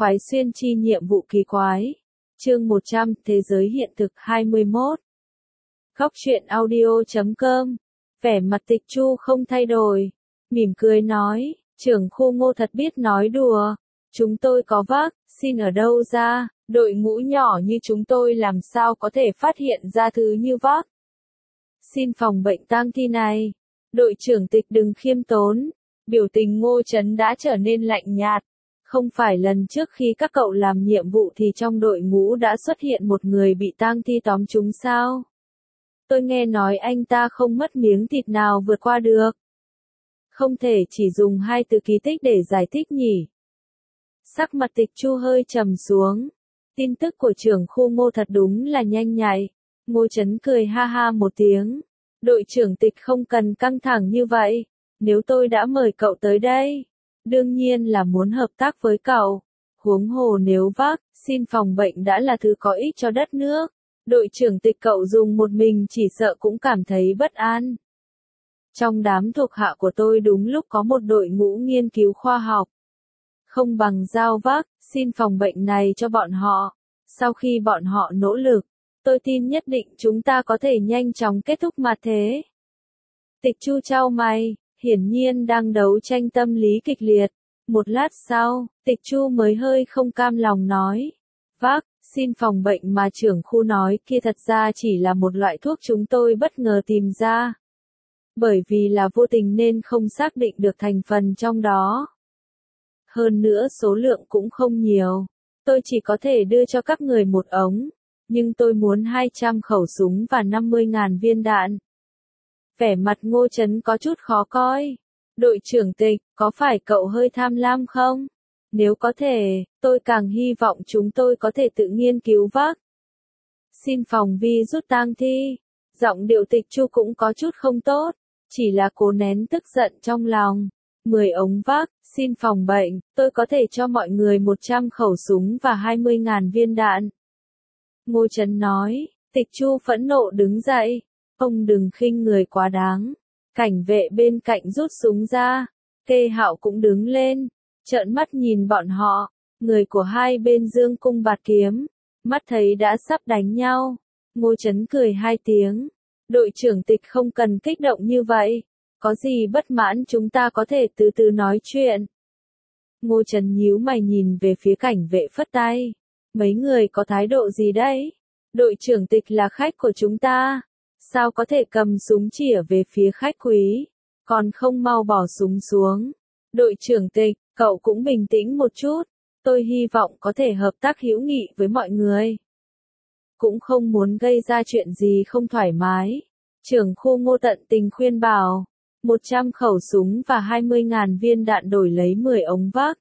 khoái xuyên chi nhiệm vụ kỳ quái. Chương 100, Thế giới hiện thực 21. Góc truyện audio.com. Vẻ mặt Tịch Chu không thay đổi, mỉm cười nói, trưởng khu Ngô thật biết nói đùa. Chúng tôi có vác, xin ở đâu ra, đội ngũ nhỏ như chúng tôi làm sao có thể phát hiện ra thứ như vác. Xin phòng bệnh tang thi này. Đội trưởng Tịch đừng khiêm tốn. Biểu tình Ngô Chấn đã trở nên lạnh nhạt. Không phải lần trước khi các cậu làm nhiệm vụ thì trong đội ngũ đã xuất hiện một người bị tang thi tóm trúng sao? Tôi nghe nói anh ta không mất miếng thịt nào vượt qua được. Không thể chỉ dùng hai từ kỳ tích để giải thích nhỉ? Sắc mặt Tịch Chu hơi trầm xuống. Tin tức của trưởng khu Ngô thật đúng là nhanh nhạy. Ngô Chấn cười ha ha một tiếng. Đội trưởng Tịch không cần căng thẳng như vậy. Nếu tôi đã mời cậu tới đây, đương nhiên là muốn hợp tác với cậu. Huống hồ nếu vác, xin phòng bệnh đã là thứ có ích cho đất nước. Đội trưởng Tịch cậu dùng một mình chỉ sợ cũng cảm thấy bất an. Trong đám thuộc hạ của tôi đúng lúc có một đội ngũ nghiên cứu khoa học. Không bằng giao vác, xin phòng bệnh này cho bọn họ. Sau khi bọn họ nỗ lực, tôi tin nhất định chúng ta có thể nhanh chóng kết thúc mặt thế. Tịch Chu chau mày, hiển nhiên đang đấu tranh tâm lý kịch liệt. Một lát sau, Tịch Chu mới hơi không cam lòng nói. Vác, xin phòng bệnh mà trưởng khu nói kia thật ra chỉ là một loại thuốc chúng tôi bất ngờ tìm ra. Bởi vì là vô tình nên không xác định được thành phần trong đó. Hơn nữa số lượng cũng không nhiều. Tôi chỉ có thể đưa cho các người một ống. Nhưng tôi muốn 200 khẩu súng và 50.000 viên đạn. Vẻ mặt Ngô Chấn có chút khó coi. Đội trưởng Tịch, có phải cậu hơi tham lam không? Nếu có thể, tôi càng hy vọng chúng tôi có thể tự nghiên cứu vác. Xin phòng vi rút tang thi. Giọng điệu Tịch Chu cũng có chút không tốt. Chỉ là cố nén tức giận trong lòng. 10 ống vác, xin phòng bệnh, tôi có thể cho mọi người 100 khẩu súng và 20.000 viên đạn. Ngô Chấn nói. Tịch Chu phẫn nộ đứng dậy. Ông đừng khinh người quá đáng. Cảnh vệ bên cạnh rút súng ra. Kê Hạo cũng đứng lên. Trợn mắt nhìn bọn họ. Người của hai bên giương cung bạt kiếm. Mắt thấy đã sắp đánh nhau. Ngô Chấn cười hai tiếng. Đội trưởng Tịch không cần kích động như vậy. Có gì bất mãn chúng ta có thể từ từ nói chuyện. Ngô Chấn nhíu mày nhìn về phía cảnh vệ phất tay. Mấy người có thái độ gì đấy? Đội trưởng Tịch là khách của chúng ta. Sao có thể cầm súng chĩa về phía khách quý? Còn không mau bỏ súng xuống. Đội trưởng Tịch, cậu cũng bình tĩnh một chút. Tôi hy vọng có thể hợp tác hữu nghị với mọi người. Cũng không muốn gây ra chuyện gì không thoải mái. Trưởng khu Ngô tận tình khuyên bảo. 100 khẩu súng và 20.000 viên đạn đổi lấy 10 ống vác.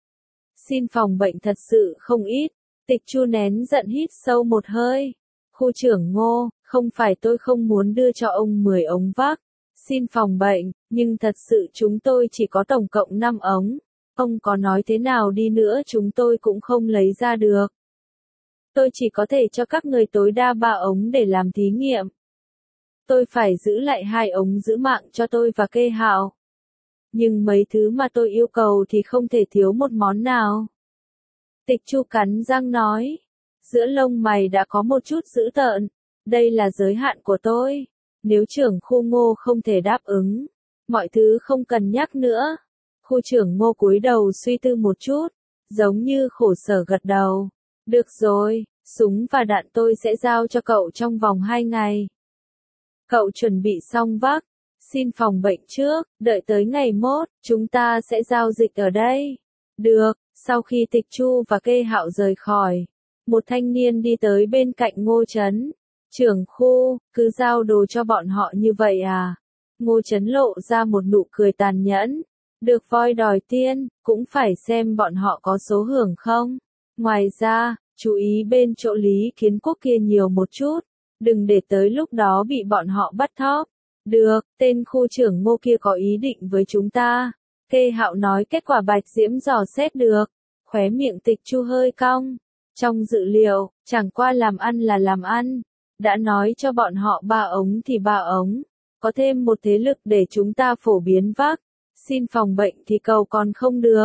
Xin phòng bệnh thật sự không ít. Tịch Chu nén giận hít sâu một hơi. Khu trưởng Ngô, không phải tôi không muốn đưa cho ông 10 ống vác. Xin phòng bệnh, nhưng thật sự chúng tôi chỉ có tổng cộng 5 ống. Ông có nói thế nào đi nữa chúng tôi cũng không lấy ra được. Tôi chỉ có thể cho các người tối đa 3 ống để làm thí nghiệm. Tôi phải giữ lại 2 ống giữ mạng cho tôi và Kê Hạo. Nhưng mấy thứ mà tôi yêu cầu thì không thể thiếu một món nào. Tịch Chu cắn răng nói. Giữa lông mày đã có một chút dữ tợn. Đây là giới hạn của tôi. Nếu trưởng khu Ngô không thể đáp ứng, mọi thứ không cần nhắc nữa. Khu trưởng Ngô cúi đầu suy tư một chút, giống như khổ sở gật đầu. Được rồi, súng và đạn tôi sẽ giao cho cậu trong vòng 2 ngày. Cậu chuẩn bị xong vác, xin phòng bệnh trước, đợi tới ngày mốt, chúng ta sẽ giao dịch ở đây. Được, sau khi Tịch Chu và Kê Hạo rời khỏi, một thanh niên đi tới bên cạnh Ngô Chấn. Trưởng khu, cứ giao đồ cho bọn họ như vậy à? Ngô Chấn lộ ra một nụ cười tàn nhẫn. Được voi đòi tiên, cũng phải xem bọn họ có số hưởng không. Ngoài ra, chú ý bên chỗ Lý Kiến Quốc kia nhiều một chút. Đừng để tới lúc đó bị bọn họ bắt thóp. Được, tên khu trưởng Ngô kia có ý định với chúng ta. Kê Hạo nói kết quả Bạch Diễm dò xét được. Khóe miệng Tịch Chu hơi cong. Trong dự liệu, chẳng qua làm ăn là làm ăn. Đã nói cho bọn họ 3 ống thì 3 ống. Có thêm một thế lực để chúng ta phổ biến vác. Xin phòng bệnh thì cầu còn không được.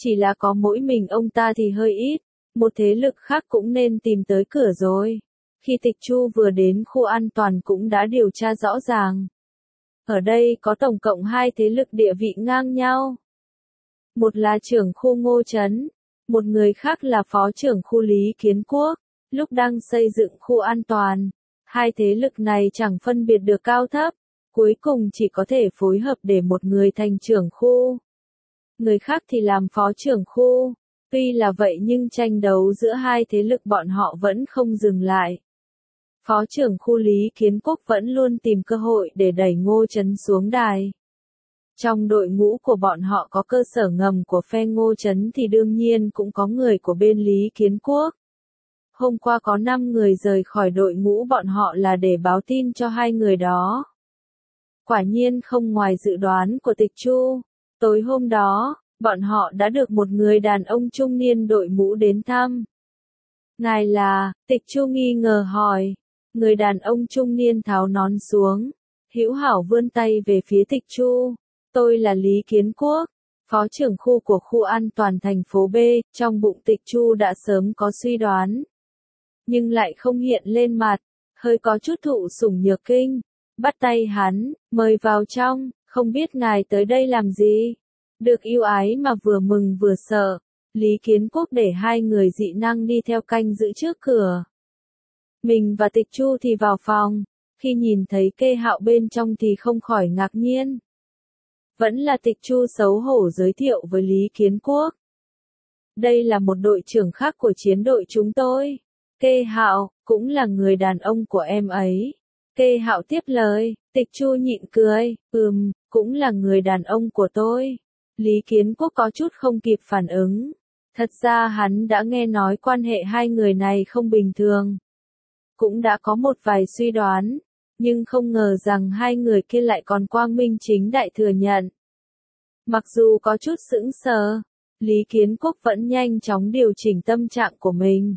Chỉ là có mỗi mình ông ta thì hơi ít, một thế lực khác cũng nên tìm tới cửa rồi. Khi Tịch Chu vừa đến khu an toàn cũng đã điều tra rõ ràng. Ở đây có tổng cộng 2 thế lực địa vị ngang nhau. Một là trưởng khu Ngô Trấn, một người khác là phó trưởng khu Lý Kiến Quốc. Lúc đang xây dựng khu an toàn, 2 thế lực này chẳng phân biệt được cao thấp, cuối cùng chỉ có thể phối hợp để một người thành trưởng khu, người khác thì làm phó trưởng khu. Tuy là vậy nhưng tranh đấu giữa 2 thế lực bọn họ vẫn không dừng lại. Phó trưởng khu Lý Kiến Quốc vẫn luôn tìm cơ hội để đẩy Ngô Trấn xuống đài. Trong đội ngũ của bọn họ có cơ sở ngầm của phe Ngô Trấn thì đương nhiên cũng có người của bên Lý Kiến Quốc. Hôm qua có 5 người rời khỏi đội ngũ bọn họ là để báo tin cho 2 người đó. Quả nhiên không ngoài dự đoán của Tịch Chu. Tối hôm đó, bọn họ đã được một người đàn ông trung niên đội mũ đến thăm. Ngài là, Tịch Chu nghi ngờ hỏi. Người đàn ông trung niên tháo nón xuống, hữu hảo vươn tay về phía Tịch Chu. Tôi là Lý Kiến Quốc, phó trưởng khu của khu an toàn thành phố B. Trong bụng Tịch Chu đã sớm có suy đoán, nhưng lại không hiện lên mặt, hơi có chút thụ sủng nhược kinh. Bắt tay hắn, mời vào trong, không biết ngài tới đây làm gì. Được yêu ái mà vừa mừng vừa sợ, Lý Kiến Quốc để 2 người dị năng đi theo canh giữ trước cửa. Mình và Tịch Chu thì vào phòng, khi nhìn thấy Kê Hạo bên trong thì không khỏi ngạc nhiên. Vẫn là Tịch Chu xấu hổ giới thiệu với Lý Kiến Quốc. Đây là một đội trưởng khác của chiến đội chúng tôi. Kê Hạo, cũng là người đàn ông của em ấy. Kê Hạo tiếp lời, Tịch Chu nhịn cười, cũng là người đàn ông của tôi. Lý Kiến Quốc có chút không kịp phản ứng. Thật ra hắn đã nghe nói quan hệ 2 người này không bình thường. Cũng đã có một vài suy đoán, nhưng không ngờ rằng 2 người kia lại còn quang minh chính đại thừa nhận. Mặc dù có chút sững sờ, Lý Kiến Quốc vẫn nhanh chóng điều chỉnh tâm trạng của mình.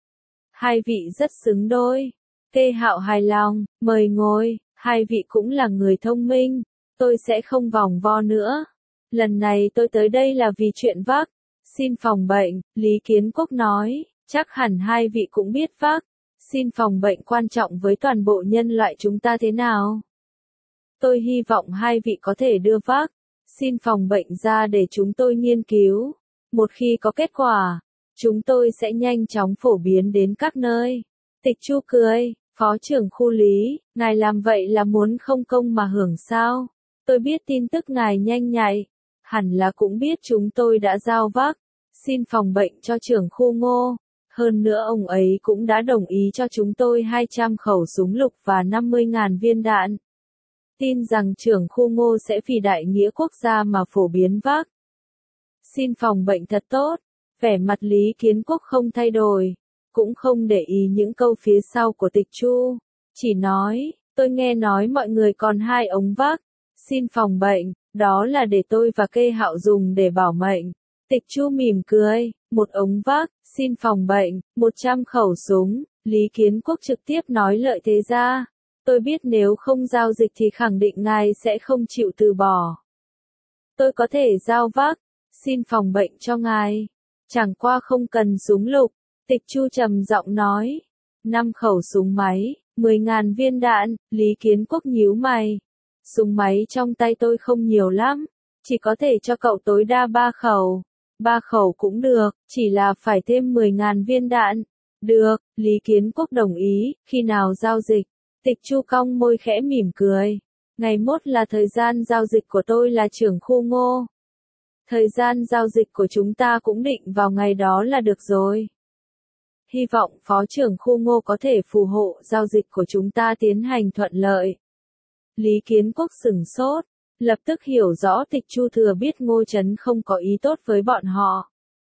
2 vị rất xứng đôi. Kê Hạo hài lòng, mời ngồi, 2 vị cũng là người thông minh, tôi sẽ không vòng vo nữa. Lần này tôi tới đây là vì chuyện vác, xin phòng bệnh, Lý Kiến Quốc nói, chắc hẳn 2 vị cũng biết vác, xin phòng bệnh quan trọng với toàn bộ nhân loại chúng ta thế nào. Tôi hy vọng 2 vị có thể đưa vác, xin phòng bệnh ra để chúng tôi nghiên cứu. Một khi có kết quả, chúng tôi sẽ nhanh chóng phổ biến đến các nơi. Tịch Chu cười, phó trưởng khu Lý, ngài làm vậy là muốn không công mà hưởng sao? Tôi biết tin tức ngài nhanh nhạy, hẳn là cũng biết chúng tôi đã giao vác, xin phòng bệnh cho trưởng khu Ngô. Hơn nữa ông ấy cũng đã đồng ý cho chúng tôi 200 khẩu súng lục và 50.000 viên đạn. Tin rằng trưởng khu Ngô sẽ vì đại nghĩa quốc gia mà phổ biến vác. Xin phòng bệnh thật tốt. Vẻ mặt Lý Kiến Quốc không thay đổi, cũng không để ý những câu phía sau của Tịch Chu, chỉ nói, tôi nghe nói mọi người còn 2 ống vác, xin phòng bệnh, đó là để tôi và Kê Hạo dùng để bảo mệnh. Tịch Chu mỉm cười, 1 ống vác, xin phòng bệnh, 100 khẩu súng, Lý Kiến Quốc trực tiếp nói lợi thế ra. Tôi biết nếu không giao dịch thì khẳng định ngài sẽ không chịu từ bỏ. Tôi có thể giao vác, xin phòng bệnh cho ngài. Chẳng qua không cần súng lục, Tịch Chu trầm giọng nói. 5 khẩu súng máy, 10.000 viên đạn, Lý Kiến Quốc nhíu mày. Súng máy trong tay tôi không nhiều lắm, chỉ có thể cho cậu tối đa 3 khẩu. 3 khẩu cũng được, chỉ là phải thêm 10.000 viên đạn. Được, Lý Kiến Quốc đồng ý, khi nào giao dịch? Tịch Chu cong môi khẽ mỉm cười. Ngày mốt là thời gian giao dịch của tôi là trưởng khu Ngô. Thời gian giao dịch của chúng ta cũng định vào ngày đó là được rồi. Hy vọng phó trưởng khu Ngô có thể phù hộ giao dịch của chúng ta tiến hành thuận lợi. Lý Kiến Quốc sửng sốt, lập tức hiểu rõ Tịch Chu thừa biết Ngô Trấn không có ý tốt với bọn họ.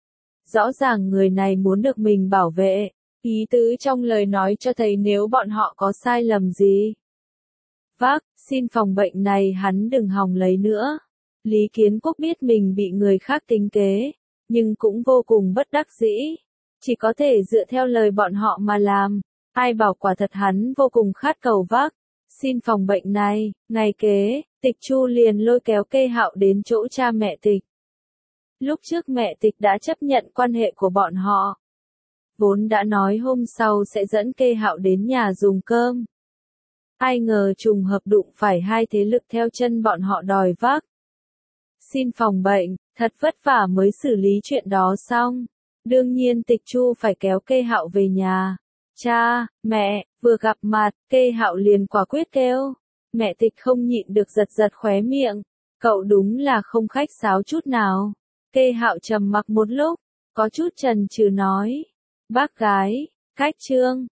Rõ ràng người này muốn được mình bảo vệ, ý tứ trong lời nói cho thấy nếu bọn họ có sai lầm gì. Vác, xin phòng bệnh này hắn đừng hòng lấy nữa. Lý Kiến Quốc biết mình bị người khác tính kế, nhưng cũng vô cùng bất đắc dĩ. Chỉ có thể dựa theo lời bọn họ mà làm. Ai bảo quả thật hắn vô cùng khát cầu vác. Xin phòng bệnh này, ngày kế, Tịch Chu liền lôi kéo Kê Hạo đến chỗ cha mẹ Tịch Lúc trước mẹ Tịch đã chấp nhận quan hệ của bọn họ. Vốn đã nói hôm sau sẽ dẫn Kê Hạo đến nhà dùng cơm. Ai ngờ trùng hợp đụng phải hai thế lực theo chân bọn họ đòi vác. Xin phòng bệnh, thật vất vả mới xử lý chuyện đó xong. Đương nhiên Tịch Chu phải kéo Kê Hạo về nhà. Cha, mẹ, vừa gặp mặt, Kê Hạo liền quả quyết kêu. Mẹ Tịch không nhịn được giật giật khóe miệng. Cậu đúng là không khách sáo chút nào. Kê Hạo trầm mặc một lúc, có chút chần chừ nói. Bác gái, cách Trương,